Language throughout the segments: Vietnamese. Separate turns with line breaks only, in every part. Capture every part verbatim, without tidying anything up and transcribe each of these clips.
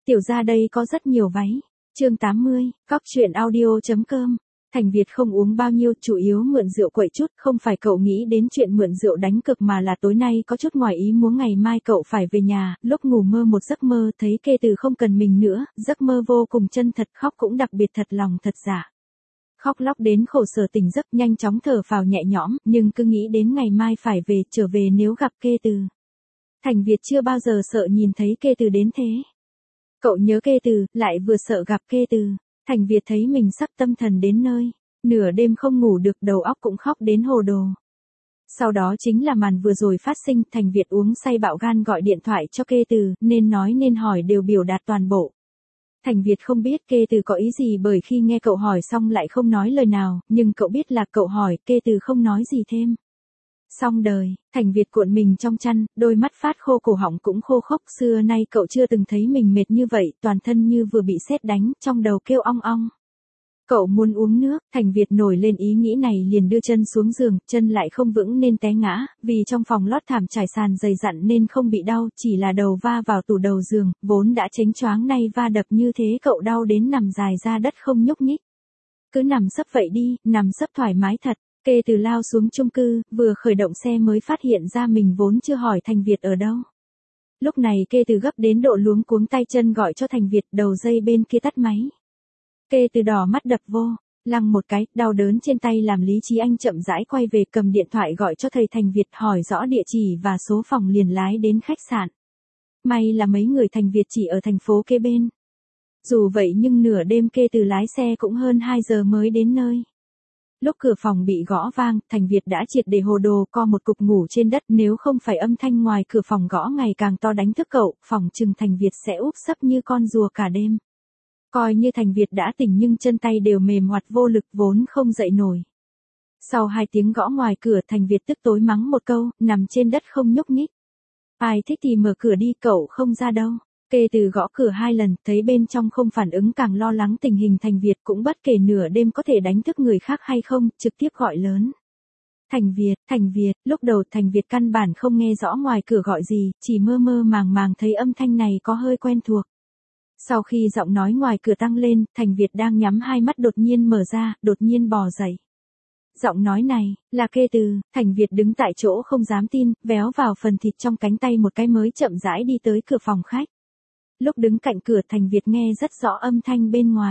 Tiểu ra đây có rất nhiều váy. Chương tám mươi, cóc truyện audio chấm com. Thành Việt không uống bao nhiêu, chủ yếu mượn rượu quậy chút, không phải cậu nghĩ đến chuyện mượn rượu đánh cực mà là tối nay có chút ngoài ý muốn ngày mai cậu phải về nhà, lúc ngủ mơ một giấc mơ thấy Kê Từ không cần mình nữa, giấc mơ vô cùng chân thật, khóc cũng đặc biệt thật lòng thật giả. Khóc lóc đến khổ sở tỉnh giấc, nhanh chóng thở phào nhẹ nhõm, nhưng cứ nghĩ đến ngày mai phải về, trở về nếu gặp Kê Từ. Thành Việt chưa bao giờ sợ nhìn thấy Kê Từ đến thế. Cậu nhớ Kê Từ, lại vừa sợ gặp Kê Từ. Thành Việt thấy mình sắp tâm thần đến nơi, nửa đêm không ngủ được, đầu óc cũng khóc đến hồ đồ. Sau đó chính là màn vừa rồi phát sinh, Thành Việt uống say bạo gan gọi điện thoại cho Kê Từ, nên nói nên hỏi đều biểu đạt toàn bộ. Thành Việt không biết Kê Từ có ý gì bởi khi nghe cậu hỏi xong lại không nói lời nào, nhưng cậu biết là cậu hỏi, Kê Từ không nói gì thêm. Xong đời, Thành Việt cuộn mình trong chăn, đôi mắt phát khô, cổ họng cũng khô khốc, xưa nay cậu chưa từng thấy mình mệt như vậy, toàn thân như vừa bị sét đánh, trong đầu kêu ong ong. Cậu muốn uống nước, Thành Việt nổi lên ý nghĩ này liền đưa chân xuống giường, chân lại không vững nên té ngã, vì trong phòng lót thảm trải sàn dày dặn nên không bị đau, chỉ là đầu va vào tủ đầu giường, vốn đã chếnh choáng nay va đập như thế cậu đau đến nằm dài ra đất không nhúc nhích. Cứ nằm sấp vậy đi, nằm sấp thoải mái thật. Kê Từ lao xuống chung cư, vừa khởi động xe mới phát hiện ra mình vốn chưa hỏi Thành Việt ở đâu. Lúc này Kê Từ gấp đến độ luống cuống tay chân gọi cho Thành Việt, đầu dây bên kia tắt máy. Kê Từ đỏ mắt đập vô, lăng một cái, đau đớn trên tay làm Lý Chí Anh chậm rãi quay về, cầm điện thoại gọi cho thầy Thành Việt hỏi rõ địa chỉ và số phòng liền lái đến khách sạn. May là mấy người Thành Việt chỉ ở thành phố kế bên. Dù vậy nhưng nửa đêm Kê Từ lái xe cũng hơn hai giờ mới đến nơi. Lúc cửa phòng bị gõ vang, Thành Việt đã triệt để hồ đồ, co một cục ngủ trên đất, nếu không phải âm thanh ngoài cửa phòng gõ ngày càng to đánh thức cậu, phòng chừng Thành Việt sẽ úp sấp như con rùa cả đêm. Coi như Thành Việt đã tỉnh nhưng chân tay đều mềm oặt vô lực, vốn không dậy nổi. Sau hai tiếng gõ ngoài cửa, Thành Việt tức tối mắng một câu, nằm trên đất không nhúc nhích. Ai thích thì mở cửa đi, cậu không ra đâu. Kê Từ gõ cửa hai lần, thấy bên trong không phản ứng càng lo lắng tình hình. Thành Việt cũng bất kể nửa đêm có thể đánh thức người khác hay không, trực tiếp gọi lớn. Thành Việt, Thành Việt, lúc đầu Thành Việt căn bản không nghe rõ ngoài cửa gọi gì, chỉ mơ mơ màng màng thấy âm thanh này có hơi quen thuộc. Sau khi giọng nói ngoài cửa tăng lên, Thành Việt đang nhắm hai mắt đột nhiên mở ra, đột nhiên bò dậy. Giọng nói này, là Kê Từ. Thành Việt đứng tại chỗ không dám tin, véo vào phần thịt trong cánh tay một cái mới chậm rãi đi tới cửa phòng khách. Lúc đứng cạnh cửa, Thành Việt nghe rất rõ âm thanh bên ngoài.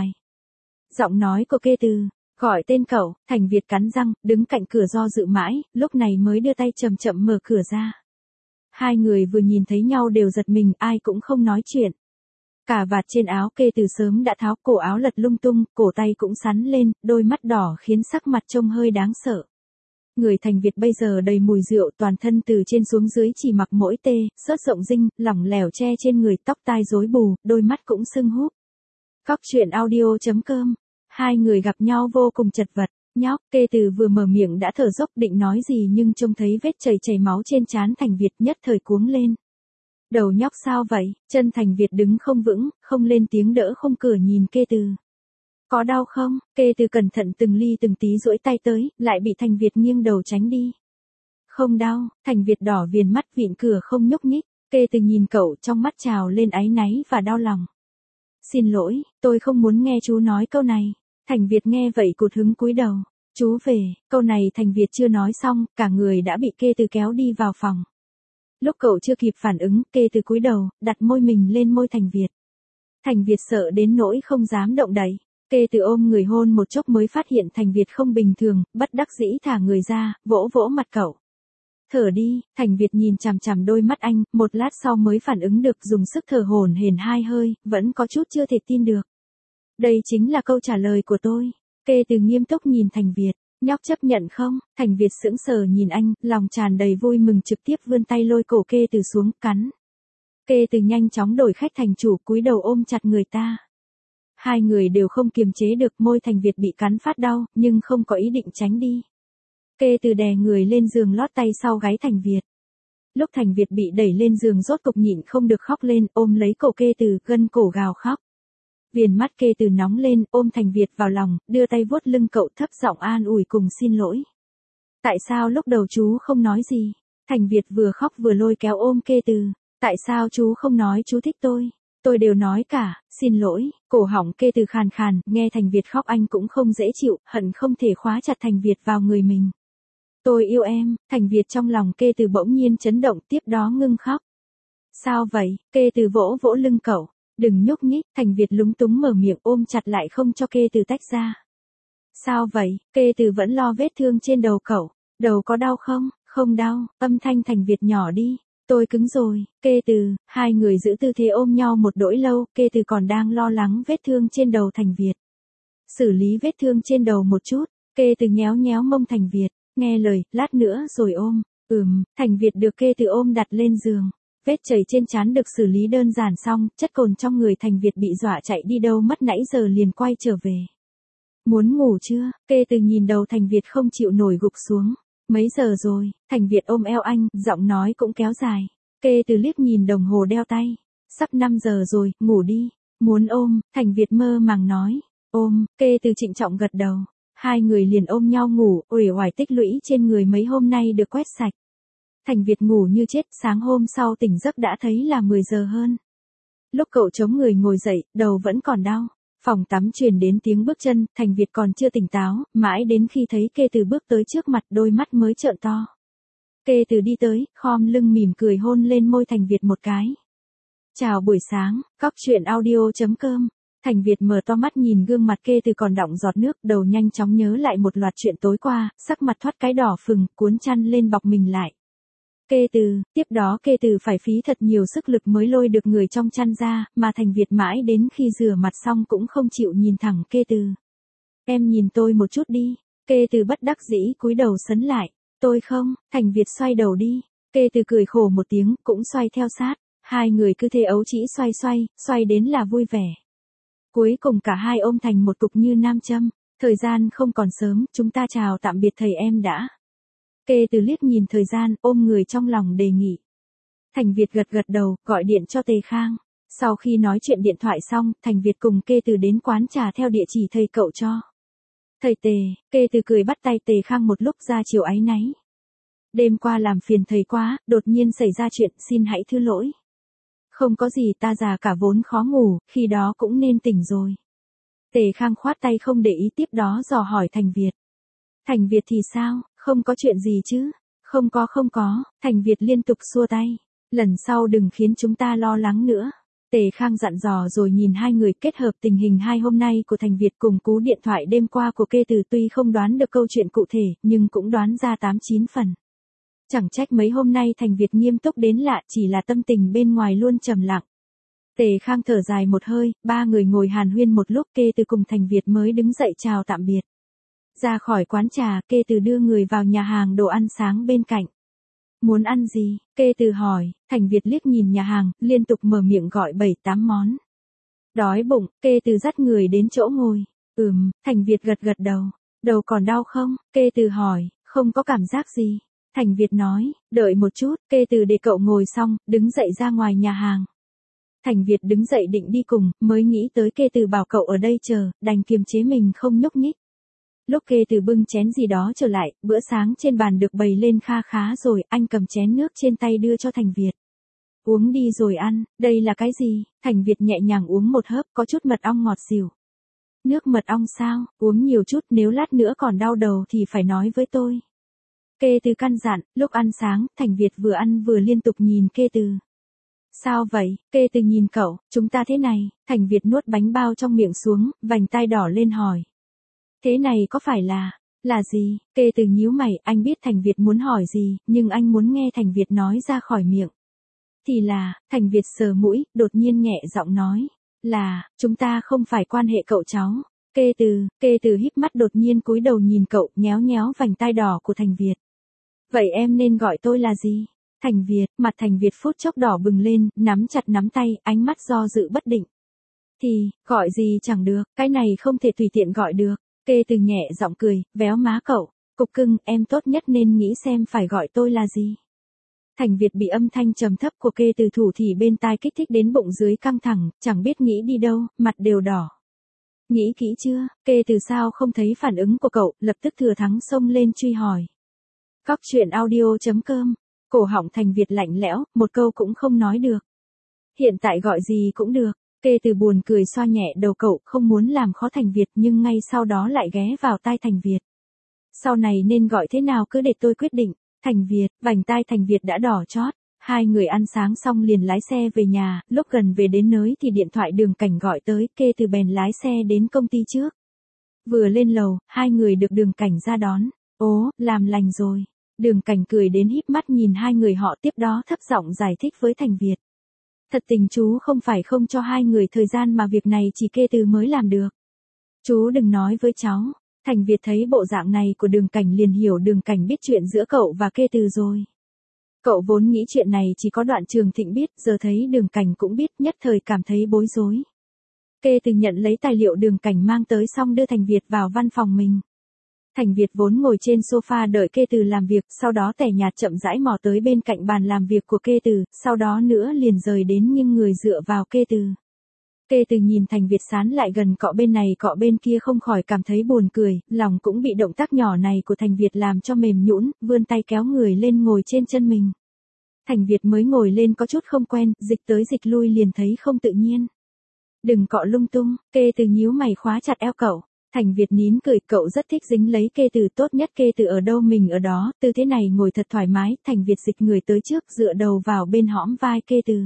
Giọng nói của Kê Từ, gọi tên cậu. Thành Việt cắn răng, đứng cạnh cửa do dự mãi, lúc này mới đưa tay chậm chậm mở cửa ra. Hai người vừa nhìn thấy nhau đều giật mình, ai cũng không nói chuyện. Cà vạt trên áo Kê Từ sớm đã tháo, cổ áo lật lung tung, cổ tay cũng sắn lên, đôi mắt đỏ khiến sắc mặt trông hơi đáng sợ. Người Thành Việt bây giờ đầy mùi rượu, toàn thân từ trên xuống dưới chỉ mặc mỗi tê, sớt rộng rinh, lỏng lẻo che trên người, tóc tai rối bù, đôi mắt cũng sưng húp. Cóc truyện audio chấm com. Hai người gặp nhau vô cùng chật vật. Nhóc, Kê Từ vừa mở miệng đã thở dốc định nói gì nhưng trông thấy vết chảy chảy máu trên trán Thành Việt nhất thời cuống lên. Đầu nhóc sao vậy? Chân Thành Việt đứng không vững, không lên tiếng đỡ không cửa nhìn Kê Từ. Có đau không? Kê Từ cẩn thận từng ly từng tí duỗi tay tới, lại bị Thành Việt nghiêng đầu tránh đi. Không đau. Thành Việt đỏ viền mắt vịn cửa không nhúc nhích. Kê Từ nhìn cậu, trong mắt trào lên áy náy và đau lòng. Xin lỗi, tôi không muốn nghe chú nói câu này. Thành Việt nghe vậy cụt hứng cúi đầu. Chú về. Câu này Thành Việt chưa nói xong, cả người đã bị Kê Từ kéo đi vào phòng. Lúc cậu chưa kịp phản ứng, Kê Từ cúi đầu, đặt môi mình lên môi Thành Việt. Thành Việt sợ đến nỗi không dám động đậy. Kê Từ ôm người hôn một chốc mới phát hiện Thành Việt không bình thường, bất đắc dĩ thả người ra, vỗ vỗ mặt cậu. Thở đi. Thành Việt nhìn chằm chằm đôi mắt anh, một lát sau mới phản ứng được, dùng sức thở hổn hển hai hơi, vẫn có chút chưa thể tin được. Đây chính là câu trả lời của tôi. Kê Từ nghiêm túc nhìn Thành Việt. Nhóc chấp nhận không? Thành Việt sững sờ nhìn anh, lòng tràn đầy vui mừng trực tiếp vươn tay lôi cổ Kê Từ xuống, cắn. Kê Từ nhanh chóng đổi khách thành chủ, cúi đầu ôm chặt người ta. Hai người đều không kiềm chế được, môi Thành Việt bị cắn phát đau, nhưng không có ý định tránh đi. Kê Từ đè người lên giường lót tay sau gáy Thành Việt. Lúc Thành Việt bị đẩy lên giường rốt cục nhịn không được khóc lên, ôm lấy cổ Kê Từ, gân cổ gào khóc. Viền mắt Kê Từ nóng lên, ôm Thành Việt vào lòng, đưa tay vuốt lưng cậu, thấp giọng an ủi cùng xin lỗi. Tại sao lúc đầu chú không nói gì? Thành Việt vừa khóc vừa lôi kéo ôm Kê Từ. Tại sao chú không nói chú thích tôi? Tôi đều nói cả, xin lỗi, cổ họng kê từ khàn khàn, nghe Thành Việt khóc anh cũng không dễ chịu, hận không thể khóa chặt Thành Việt vào người mình. Tôi yêu em, Thành Việt trong lòng kê từ bỗng nhiên chấn động, tiếp đó ngưng khóc. Sao vậy, kê từ vỗ vỗ lưng cậu, đừng nhúc nhích, Thành Việt lúng túng mở miệng ôm chặt lại không cho kê từ tách ra. Sao vậy, kê từ vẫn lo vết thương trên đầu cậu, đầu có đau không, không đau, âm thanh Thành Việt nhỏ đi. Tôi cứng rồi, kê từ, hai người giữ tư thế ôm nhau một đỗi lâu, kê từ còn đang lo lắng vết thương trên đầu Thành Việt. Xử lý vết thương trên đầu một chút, kê từ nhéo nhéo mông Thành Việt, nghe lời, lát nữa rồi ôm, ừm, Thành Việt được kê từ ôm đặt lên giường. Vết chảy trên trán được xử lý đơn giản xong, chất cồn trong người Thành Việt bị dọa chạy đi đâu mất nãy giờ liền quay trở về. Muốn ngủ chưa, kê từ nhìn đầu Thành Việt không chịu nổi gục xuống. Mấy giờ rồi, Thành Việt ôm eo anh, giọng nói cũng kéo dài. Kê từ liếc nhìn đồng hồ đeo tay. Sắp năm giờ rồi, ngủ đi. Muốn ôm, Thành Việt mơ màng nói. Ôm, kê từ trịnh trọng gật đầu. Hai người liền ôm nhau ngủ, uể oải tích lũy trên người mấy hôm nay được quét sạch. Thành Việt ngủ như chết, sáng hôm sau tỉnh giấc đã thấy là mười giờ hơn. Lúc cậu chống người ngồi dậy, đầu vẫn còn đau. Phòng tắm truyền đến tiếng bước chân, Thành Việt còn chưa tỉnh táo, mãi đến khi thấy kê từ bước tới trước mặt đôi mắt mới trợn to. Kê từ đi tới, khom lưng mỉm cười hôn lên môi Thành Việt một cái. Chào buổi sáng, cóc truyện audio chấm com. Thành Việt mở to mắt nhìn gương mặt kê từ còn đọng giọt nước, đầu nhanh chóng nhớ lại một loạt chuyện tối qua, sắc mặt thoát cái đỏ phừng, cuốn chăn lên bọc mình lại. Kê từ, tiếp đó kê từ phải phí thật nhiều sức lực mới lôi được người trong chăn ra, mà Thành Việt mãi đến khi rửa mặt xong cũng không chịu nhìn thẳng kê từ. Em nhìn tôi một chút đi, kê từ bất đắc dĩ cúi đầu sấn lại, tôi không, Thành Việt xoay đầu đi, kê từ cười khổ một tiếng, cũng xoay theo sát, hai người cứ thế ấu trĩ xoay xoay, xoay đến là vui vẻ. Cuối cùng cả hai ôm thành một cục như nam châm, thời gian không còn sớm, chúng ta chào tạm biệt thầy em đã. Kê từ liếc nhìn thời gian, ôm người trong lòng đề nghị. Thành Việt gật gật đầu, gọi điện cho Tề Khang. Sau khi nói chuyện điện thoại xong, Thành Việt cùng Kê từ đến quán trà theo địa chỉ thầy cậu cho. Thầy Tề, Kê từ cười bắt tay Tề Khang một lúc ra chiều áy náy. Đêm qua làm phiền thầy quá, đột nhiên xảy ra chuyện, xin hãy thứ lỗi. Không có gì, ta già cả vốn khó ngủ, khi đó cũng nên tỉnh rồi. Tề Khang khoát tay không để ý, tiếp đó dò hỏi Thành Việt. Thành Việt thì sao, không có chuyện gì chứ? Không có không có, Thành Việt liên tục xua tay. Lần sau đừng khiến chúng ta lo lắng nữa. Tề Khang dặn dò rồi nhìn hai người, kết hợp tình hình hai hôm nay của Thành Việt cùng cú điện thoại đêm qua của Kê từ, tuy không đoán được câu chuyện cụ thể, nhưng cũng đoán ra tám chín phần. Chẳng trách mấy hôm nay Thành Việt nghiêm túc đến lạ, chỉ là tâm tình bên ngoài luôn trầm lặng. Tề Khang thở dài một hơi, ba người ngồi hàn huyên một lúc, Kê từ cùng Thành Việt mới đứng dậy chào tạm biệt. Ra khỏi quán trà, Kê từ đưa người vào nhà hàng đồ ăn sáng bên cạnh. Muốn ăn gì? Kê từ hỏi, Thành Việt liếc nhìn nhà hàng, liên tục mở miệng gọi bảy tám món. Đói bụng, Kê từ dắt người đến chỗ ngồi. Ừm, Thành Việt gật gật đầu. Đầu còn đau không? Kê từ hỏi, không có cảm giác gì. Thành Việt nói, đợi một chút, Kê từ để cậu ngồi xong, đứng dậy ra ngoài nhà hàng. Thành Việt đứng dậy định đi cùng, mới nghĩ tới Kê từ bảo cậu ở đây chờ, đành kiềm chế mình không nhúc nhích. Lúc Kê từ bưng chén gì đó trở lại, bữa sáng trên bàn được bày lên kha khá rồi, anh cầm chén nước trên tay đưa cho Thành Việt. Uống đi rồi ăn, đây là cái gì? Thành Việt nhẹ nhàng uống một hớp, có chút mật ong ngọt xỉu. Nước mật ong sao, uống nhiều chút, nếu lát nữa còn đau đầu thì phải nói với tôi. Kê từ căn dặn, lúc ăn sáng, Thành Việt vừa ăn vừa liên tục nhìn Kê từ. Sao vậy? Kê từ nhìn cậu, chúng ta thế này, Thành Việt nuốt bánh bao trong miệng xuống, vành tai đỏ lên hỏi. Thế này có phải là, là gì? Kê từ nhíu mày, anh biết Thành Việt muốn hỏi gì, nhưng anh muốn nghe Thành Việt nói ra khỏi miệng. Thì là, Thành Việt sờ mũi, đột nhiên nhẹ giọng nói, là, chúng ta không phải quan hệ cậu cháu. Kê từ, Kê từ híp mắt đột nhiên cúi đầu nhìn cậu, nhéo nhéo vành tai đỏ của Thành Việt. Vậy em nên gọi tôi là gì? Thành Việt, mặt Thành Việt phút chốc đỏ bừng lên, nắm chặt nắm tay, ánh mắt do dự bất định. Thì, gọi gì chẳng được, cái này không thể tùy tiện gọi được. Kê từ nhẹ giọng cười, véo má cậu, cục cưng, em tốt nhất nên nghĩ xem phải gọi tôi là gì. Thành Việt bị âm thanh trầm thấp của Kê từ thủ thì bên tai kích thích đến bụng dưới căng thẳng, chẳng biết nghĩ đi đâu, mặt đều đỏ. Nghĩ kỹ chưa? Kê từ sao không thấy phản ứng của cậu, lập tức thừa thắng xông lên truy hỏi. Cóc truyện audio chấm com, cổ họng Thành Việt lạnh lẽo, một câu cũng không nói được. Hiện tại gọi gì cũng được. Kê Từ buồn cười xoa nhẹ đầu cậu, không muốn làm khó Thành Việt nhưng ngay sau đó lại ghé vào tai Thành Việt. Sau này nên gọi thế nào cứ để tôi quyết định. Thành Việt, vành tai Thành Việt đã đỏ chót. Hai người ăn sáng xong liền lái xe về nhà, lúc gần về đến nơi thì điện thoại Đường Cảnh gọi tới, Kê Từ bèn lái xe đến công ty trước. Vừa lên lầu, hai người được Đường Cảnh ra đón. Ố, làm lành rồi. Đường Cảnh cười đến híp mắt nhìn hai người họ, tiếp đó thấp giọng giải thích với Thành Việt. Thật tình chú không phải không cho hai người thời gian mà việc này chỉ Kê Từ mới làm được. Chú đừng nói với cháu. Thành Việt thấy bộ dạng này của Đường Cảnh liền hiểu Đường Cảnh biết chuyện giữa cậu và Kê Từ rồi. Cậu vốn nghĩ chuyện này chỉ có Đoạn Trường Thịnh biết, giờ thấy Đường Cảnh cũng biết, nhất thời cảm thấy bối rối. Kê Từ nhận lấy tài liệu Đường Cảnh mang tới xong đưa Thành Việt vào văn phòng mình. Thành Việt vốn ngồi trên sofa đợi Kê Từ làm việc, sau đó tẻ nhạt chậm rãi mò tới bên cạnh bàn làm việc của Kê Từ, sau đó nữa liền rời đến nghiêng người dựa vào Kê Từ. Kê Từ nhìn Thành Việt sán lại gần cọ bên này cọ bên kia không khỏi cảm thấy buồn cười, lòng cũng bị động tác nhỏ này của Thành Việt làm cho mềm nhũn, vươn tay kéo người lên ngồi trên chân mình. Thành Việt mới ngồi lên có chút không quen, dịch tới dịch lui liền thấy không tự nhiên. Đừng cọ lung tung, Kê Từ nhíu mày khóa chặt eo cậu. Thành Việt nín cười, cậu rất thích dính lấy Kê Từ, tốt nhất Kê Từ ở đâu mình ở đó, tư thế này ngồi thật thoải mái. Thành Việt dịch người tới trước, dựa đầu vào bên hõm vai Kê Từ.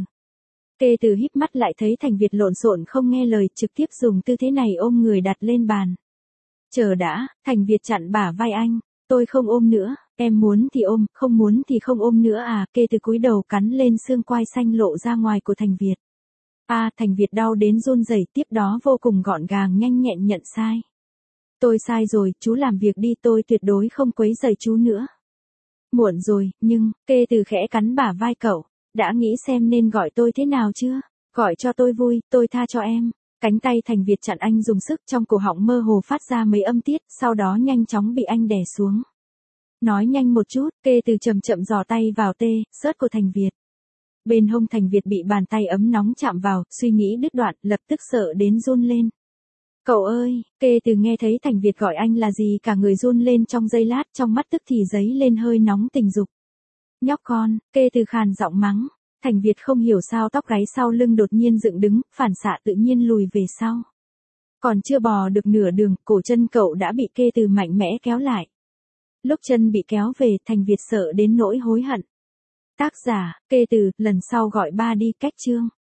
Kê Từ híp mắt lại thấy Thành Việt lộn xộn không nghe lời, trực tiếp dùng tư thế này ôm người đặt lên bàn. Chờ đã, Thành Việt chặn bả vai anh, tôi không ôm nữa, em muốn thì ôm, không muốn thì không ôm nữa à. Kê Từ cúi đầu cắn lên xương quai xanh lộ ra ngoài của Thành Việt. À, Thành Việt đau đến run rẩy, tiếp đó vô cùng gọn gàng nhanh nhẹn nhận sai. Tôi sai rồi, chú làm việc đi, tôi tuyệt đối không quấy rầy chú nữa. Muộn rồi, nhưng, Kê Từ khẽ cắn bả vai cậu, đã nghĩ xem nên gọi tôi thế nào chưa? Gọi cho tôi vui, tôi tha cho em. Cánh tay Thành Việt chặn anh dùng sức, trong cổ họng mơ hồ phát ra mấy âm tiết, sau đó nhanh chóng bị anh đè xuống. Nói nhanh một chút, Kê Từ chậm chậm giò tay vào tê, sớt của Thành Việt. Bên hông Thành Việt bị bàn tay ấm nóng chạm vào, suy nghĩ đứt đoạn, lập tức sợ đến run lên. Cậu ơi, Kê Từ nghe thấy Thành Việt gọi anh là gì cả người run lên trong giây lát, trong mắt tức thì dấy lên hơi nóng tình dục. Nhóc con, Kê Từ khàn giọng mắng. Thành Việt không hiểu sao tóc gáy sau lưng đột nhiên dựng đứng, phản xạ tự nhiên lùi về sau. Còn chưa bò được nửa đường, cổ chân cậu đã bị Kê Từ mạnh mẽ kéo lại. Lúc chân bị kéo về, Thành Việt sợ đến nỗi hối hận. Tác giả, Kê Từ, lần sau gọi ba đi, cách chương.